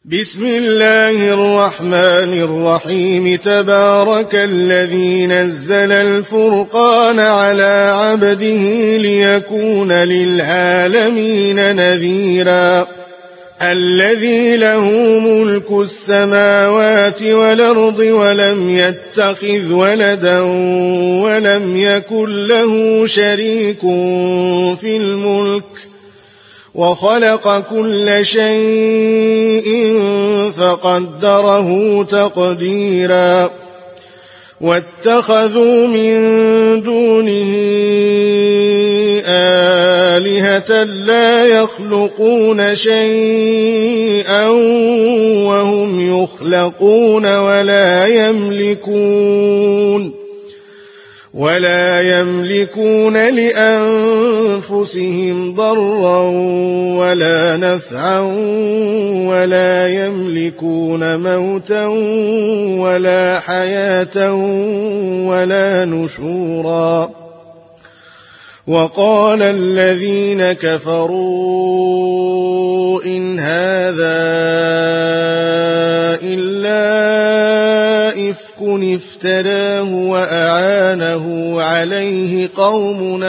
بسم الله الرحمن الرحيم. تبارك الذي نزل الفرقان على عبده ليكون للعالمين نذيرا. الذي له ملك السماوات والأرض ولم يتخذ ولدا ولم يكن له شريك في الملك وخلق كل شيء فقدره تقديرا. واتخذوا من دونه آلهة لا يخلقون شيئا وهم يخلقون ولا يملكون لأنفسهم ضرا ولا نفعا ولا يملكون موتا ولا حياة ولا نشورا. وقال الذين كفروا إن هذا إلا إفك افتراه وأعانه عليه قوم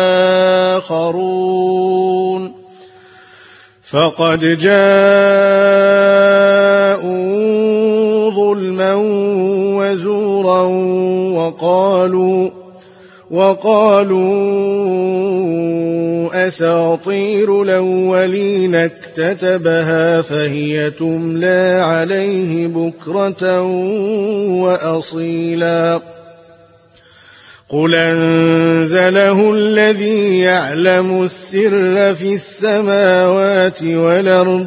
آخرون فقد جاءوا ظلما وزورا وقالوا أساطير الأولين اكتتبها فهي تملى عليه بكرة وأصيلا. قل أنزله الذي يعلم السر في السماوات والأرض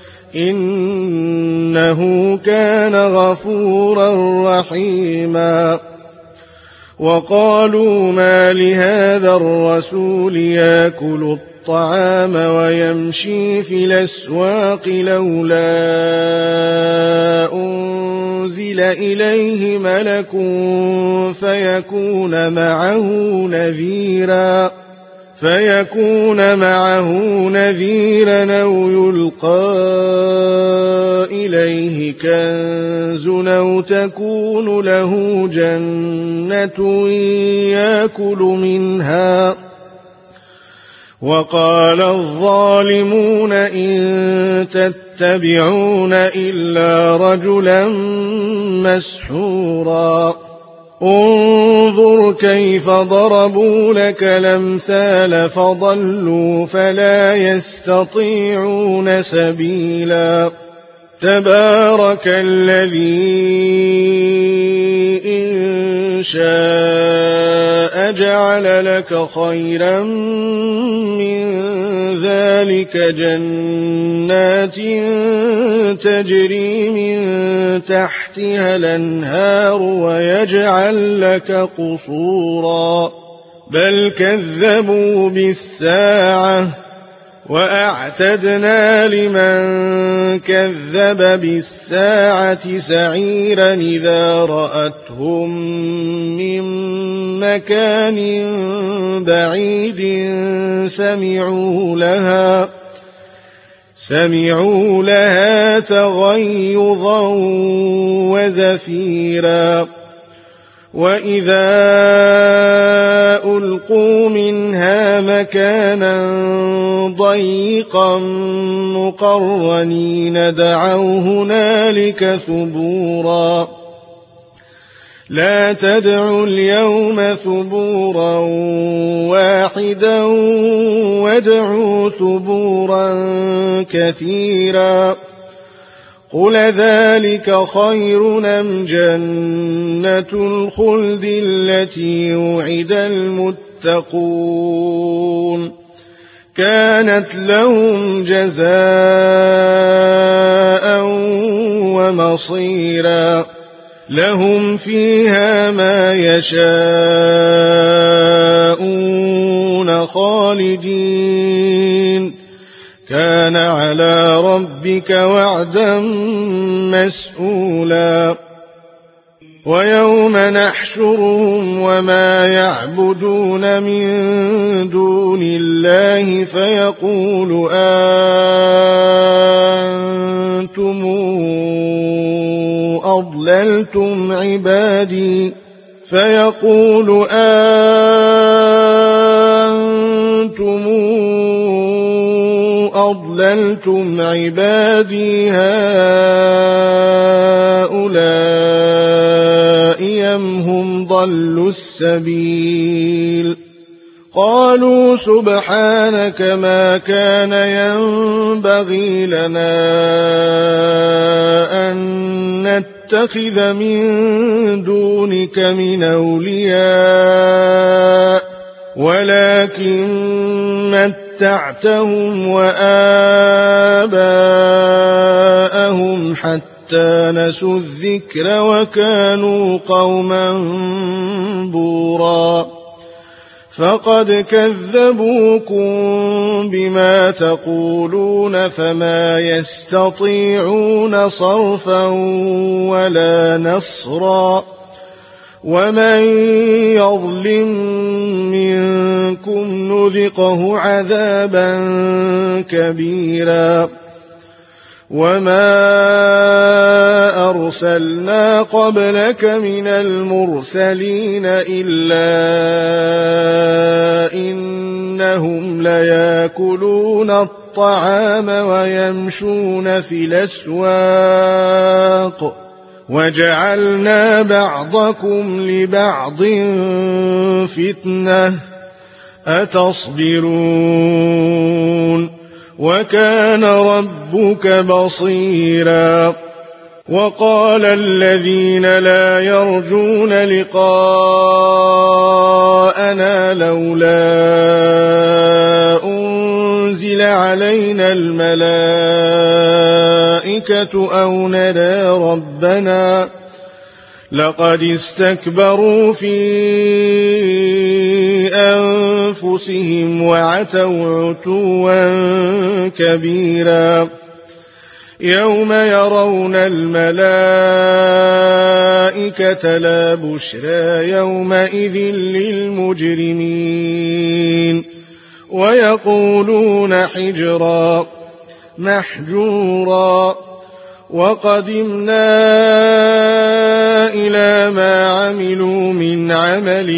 إنه كان غفورا رحيما. وقالوا ما لهذا الرسول يأكل الطعام ويمشي في الأسواق لولا أنزل إليه ملك فيكون معه نذيرا أو يلقى إليه كنز أو تكون له جنة يأكل منها. وقال الظالمون إن تتبعون إلا رجلا مسحورا. انظر كيف ضربوا لك الأمثال فضلوا فلا يستطيعون سبيلا. تبارك الذي إن شاء جعل لك خيرا من ذلك جنات تجري من تحتها الأنهار ويجعل لك قصورا. بل كذبوا بالساعة وأعتدنا لمن كذب بالساعة سعيرا إذا رأتهم من مكان بعيد سمعوا لها تغيظا وزفيرا. وإذا ألقوا منها مكانا ضيقا مقرنين دعوا هنالك ثبورا. لا تدعوا اليوم ثبورا واحدا وادعوا ثبورا كثيرا. قل ذلك خير أم جنة الخلد التي وعد المتقون كانت لهم جزاء ومصيرا. لهم فيها ما يشاءون خالدين كان على ربك وعدا مسئولا. ويوم نحشرهم وما يعبدون من دون الله فيقول أنتم أضللتم عبادي هؤلاء أم هم ضلوا السبيل قالوا سبحانك ما كان ينبغي لنا أن نتخذ من دونك من أولياء ولكن متعتهم وآباءهم حتى نسوا الذكر وكانوا قوما بورا فقد كذبوكم بما تقولون فما يستطيعون صرفا ولا نصرا ومن يظلم منكم نذقه عذابا كبيرا وما أرسلنا قبلك من المرسلين إلا إنهم ليأكلون الطعام ويمشون في الأسواق وجعلنا بعضكم لبعض فتنة أتصبرون وكان ربك بصيرا وقال الذين لا يرجون لقاءنا لولا أنزل علينا الملائكة أو نرى ربنا لقد استكبروا في أنفسهم وعتوا عتوا كبيرا يوم يرون الملائكة لا بشرى يومئذ للمجرمين ويقولون حجرا محجورا وقدمنا إلى ما عملوا من عمل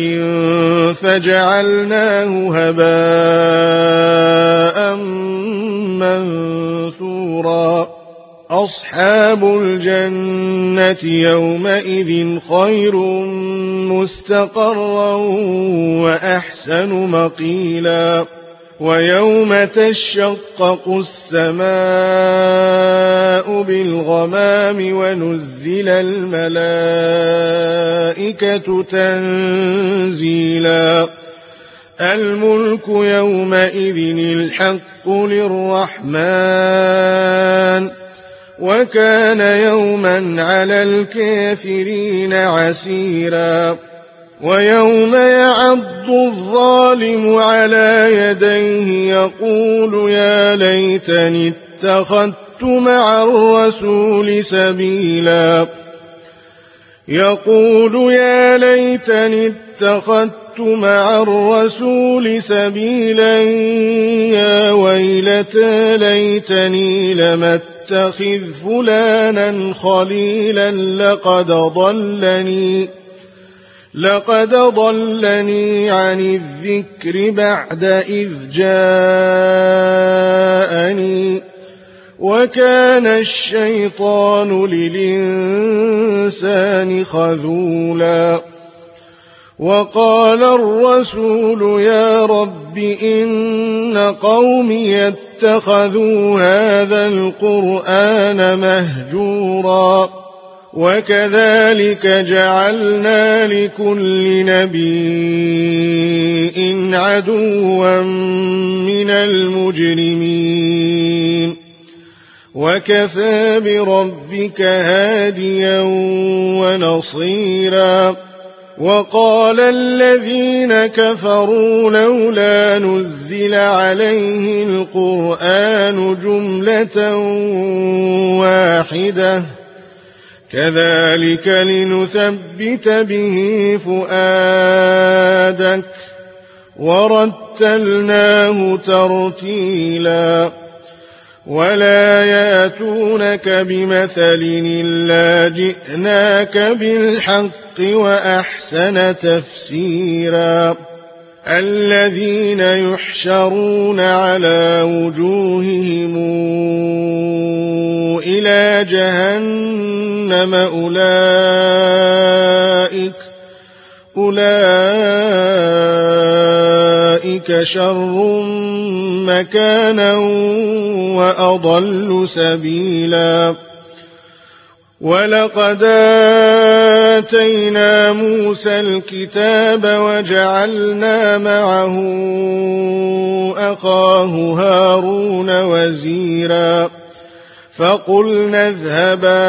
فجعلناه هباء منثورا أصحاب الجنة يومئذ خير مستقرا وأحسن مقيلا ويوم تشقق السماء بالغمام ونزل الملائكة تنزيلا الملك يومئذ الحق للرحمن وكان يوما على الكافرين عسيرا ويوم يعض الظالم على يديه يقول يا ليتني اتخذت مع الرسول سبيلا يقول يا ليتني اتخذت مع الرسول سبيلا يا ويلتى ليتني لم اتخذ فلانا خليلا لقد ضلني عن الذكر بعد إذ جاءني وكان الشيطان للإنسان خذولا وقال الرسول يا رب إن قومي اتخذوا هذا القرآن مهجورا وكذلك جعلنا لكل نبي عدوا من المجرمين وكفى بربك هاديا ونصيرا وقال الذين كفروا لولا نزل عليه القرآن جملة واحدة كذلك لنثبت به فؤادك ورتلناه ترتيلا ولا ياتونك بمثل إلا جئناك بالحق وأحسن تفسيرا الذين يحشرون على وجوههم إلى جهنم أولئك شر مكانا وأضل سبيلا ولقد آتينا موسى الكتاب وجعلنا معه أخاه هارون وزيرا فقلنا اذهبا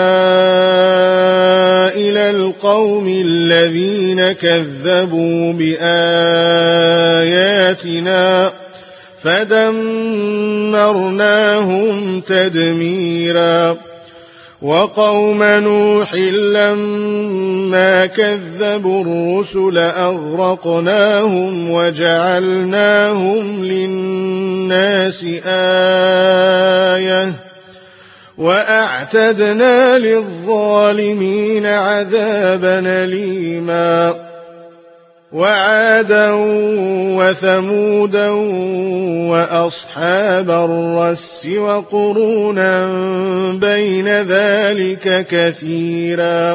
إلى القوم الذين كذبوا بآياتنا فدمرناهم تدميرا وقوم نوح لما كذبوا الرسل أغرقناهم وجعلناهم للناس آية وأعتدنا للظالمين عذابا أليما وعادا وثمودا وأصحاب الرس وقرونا بين ذلك كثيرا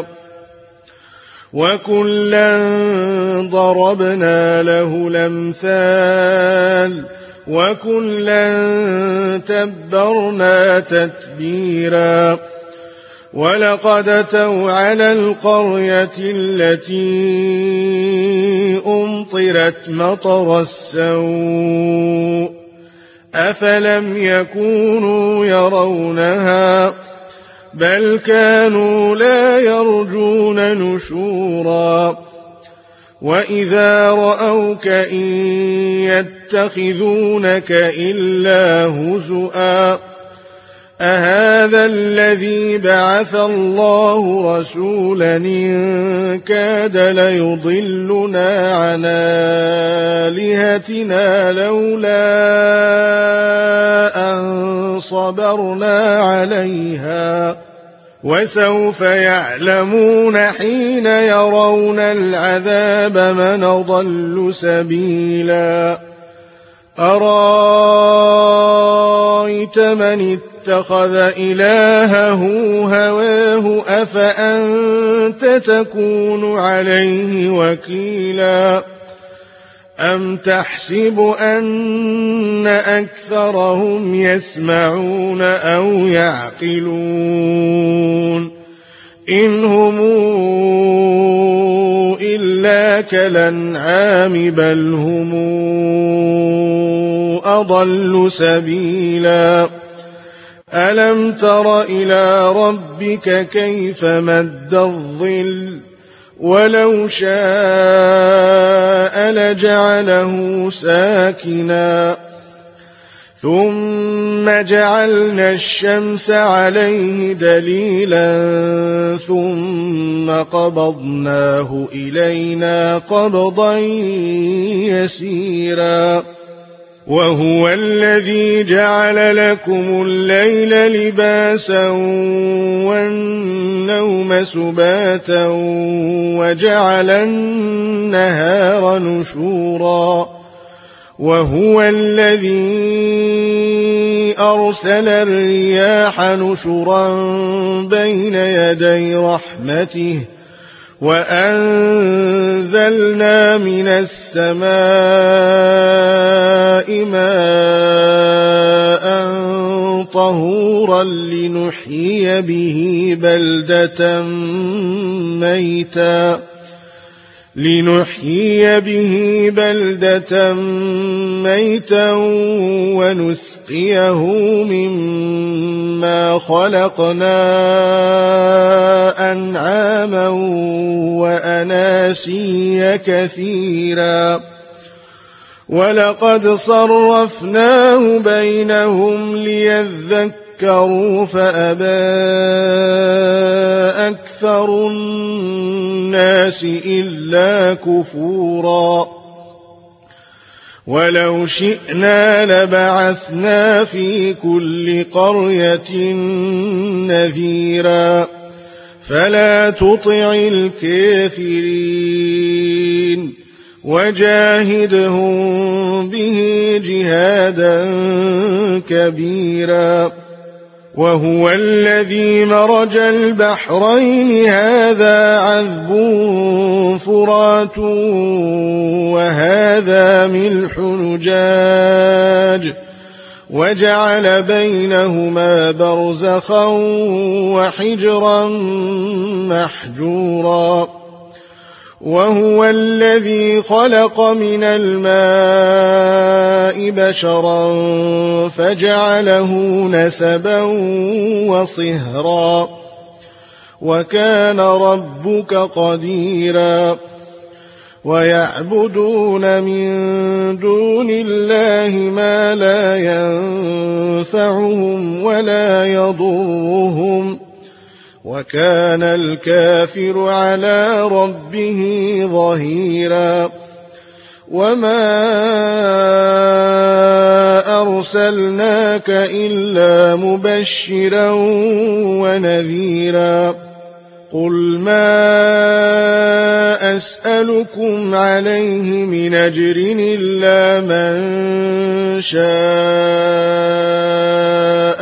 وكلا ضربنا له الأمثال وكلا تبرنا تتبيرا ولقد أتوا على القرية التي أمطرت مطر السوء أفلم يكونوا يرونها بل كانوا لا يرجون نشورا وإذا رأوك إن يتخذونك إلا هزؤا أهذا الذي بعث الله رسولا إن كاد ليضلنا عن آلهتنا لولا أن صبرنا عليها وسوف يعلمون حين يرون العذاب من أضل سبيلا أرأيت من اتخذ إلهه هواه أفأنت تكون عليه وكيلا أم تحسب أن أكثرهم يسمعون أو يعقلون إن هم إلا كالأنعام بل هم أضل سبيلا ألم تر إلى ربك كيف مد الظل ولو شاء لجعله ساكنا ثم جعلنا الشمس عليه دليلا ثم قبضناه إلينا قبضا يسيرا وهو الذي جعل لكم الليل لباسا والنوم سباتا وجعل النهار نشورا وهو الذي أرسل الرياح نشرا بين يدي رحمته وأنزلنا من السماء ماء طهورا لنحيي به بلدة ميتا ونسقيه مما خلقنا أنعاما وأناسيا كثيرا ولقد صرفناه بينهم ليذكروا فأبى أكثر أكثر الناس إلا كفورا ولو شئنا لبعثنا في كل قرية نذيرا فلا تطع الكافرين وجاهدهم به جهادا كبيرا وهو الذي مرج البحرين هذا عذب فرات وهذا ملح نجاج وجعل بينهما برزخا وحجرا محجورا وهو الذي خلق من الماء بشرا فجعله نسبا وصهرا وكان ربك قديرا ويعبدون من دون الله ما لا ينفعهم ولا يضرهم وكان الكافر على ربه ظهيرا وما أرسلناك إلا مبشرا ونذيرا قل ما أسألكم عليه من أجر إلا من شاء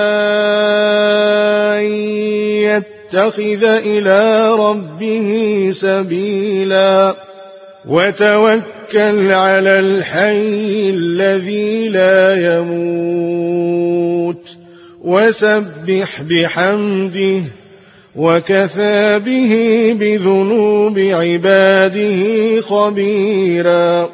يتخذ إلى ربه سبيلا وتوكل على الحي الذي لا يموت وسبح بحمده وكفى به بذنوب عباده خبيرا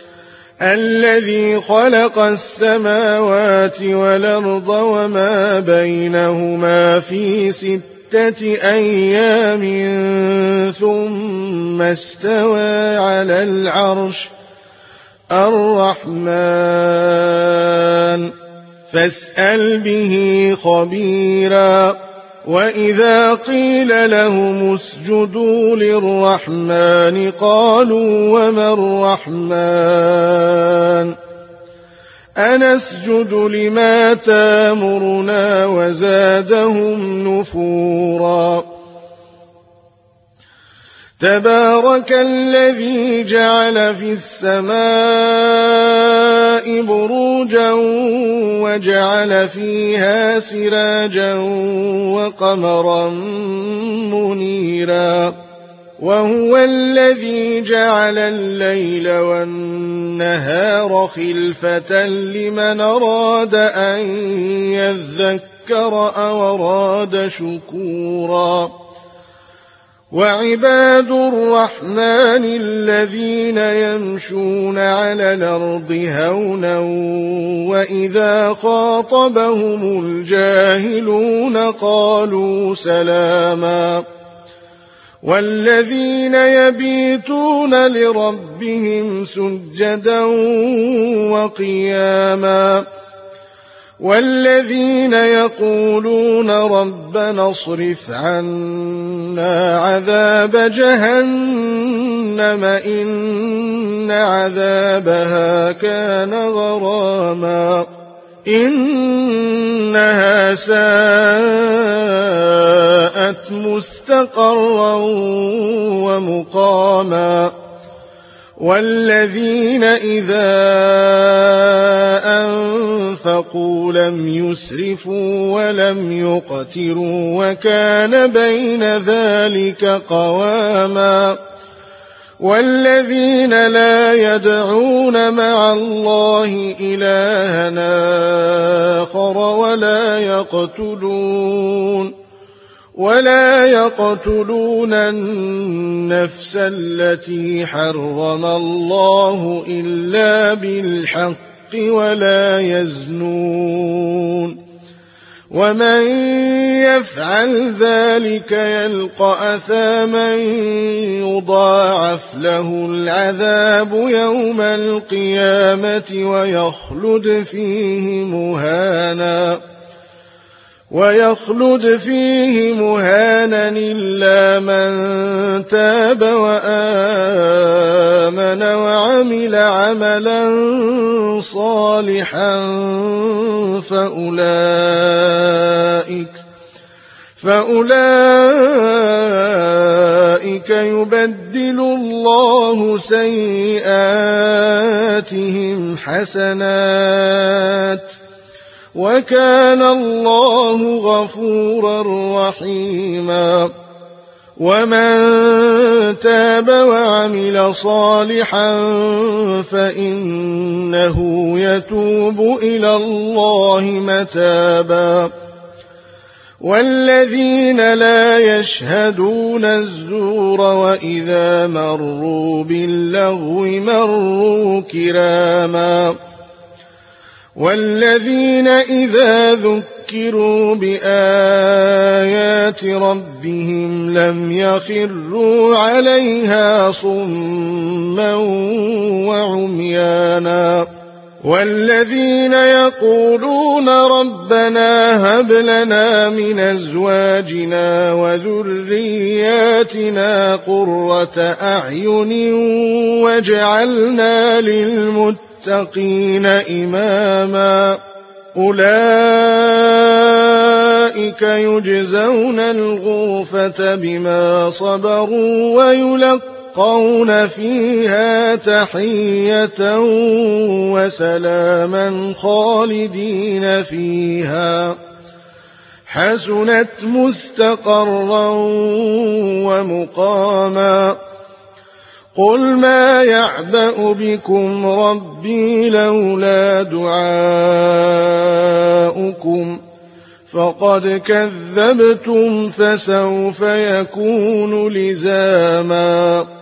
الذي خلق السماوات والأرض وما بينهما في 6 أيام ثم استوى على العرش الرحمن فاسأل به خبيرا وإذا قيل لهم اسجدوا للرحمن قالوا وما الرحمن أنسجد لما تامرنا وزادهم نفورا تبارك الذي جعل في السماء بروجا وجعل فيها سراجا وقمرا منيرا وهو الذي جعل الليل والنهار خلفة لمن أراد أن يذكر أو أراد شكورا وعباد الرحمن الذين يمشون على الأرض هونا وإذا خاطبهم الجاهلون قالوا سلاما والذين يبيتون لربهم سجدا وقياما والذين يقولون ربنا اصرف عنا عذاب جهنم إن عذابها كان غراما إنها ساءت مستقرا ومقاما والذين إذا أنفقوا لم يسرفوا ولم يقتروا وكان بين ذلك قواما والذين لا يدعون مع الله إلهًا آخر ولا يقتلون النفس التي حرم الله إلا بالحق ولا يزنون ومن يفعل ذلك يلقى أثاما يضاعف له العذاب يوم القيامة ويخلد فيه مهانا ويخلد فيه مهانا إلا من تاب وآمن وعمل عملا صالحا فأولئك يبدل الله سيئاتهم حسنات وكان الله غفورا رحيما ومن تاب وعمل صالحا فإنه يتوب إلى الله متابا والذين لا يشهدون الزور وإذا مروا باللغو مروا كراما والذين إذا ذكروا بآيات ربهم لم يخروا عليها صما وعميانا والذين يقولون ربنا هب لنا من أزواجنا وذرياتنا قرة أعين واجعلنا للمتقين إماما أولئك يجزون الغرفة بما صبروا ويلقون فيها تحية وسلاما خالدين فيها حسنت مستقرا ومقاما قل ما يعبأ بكم ربي لولا دعاؤكم فقد كذبتم فسوف يكون لزاما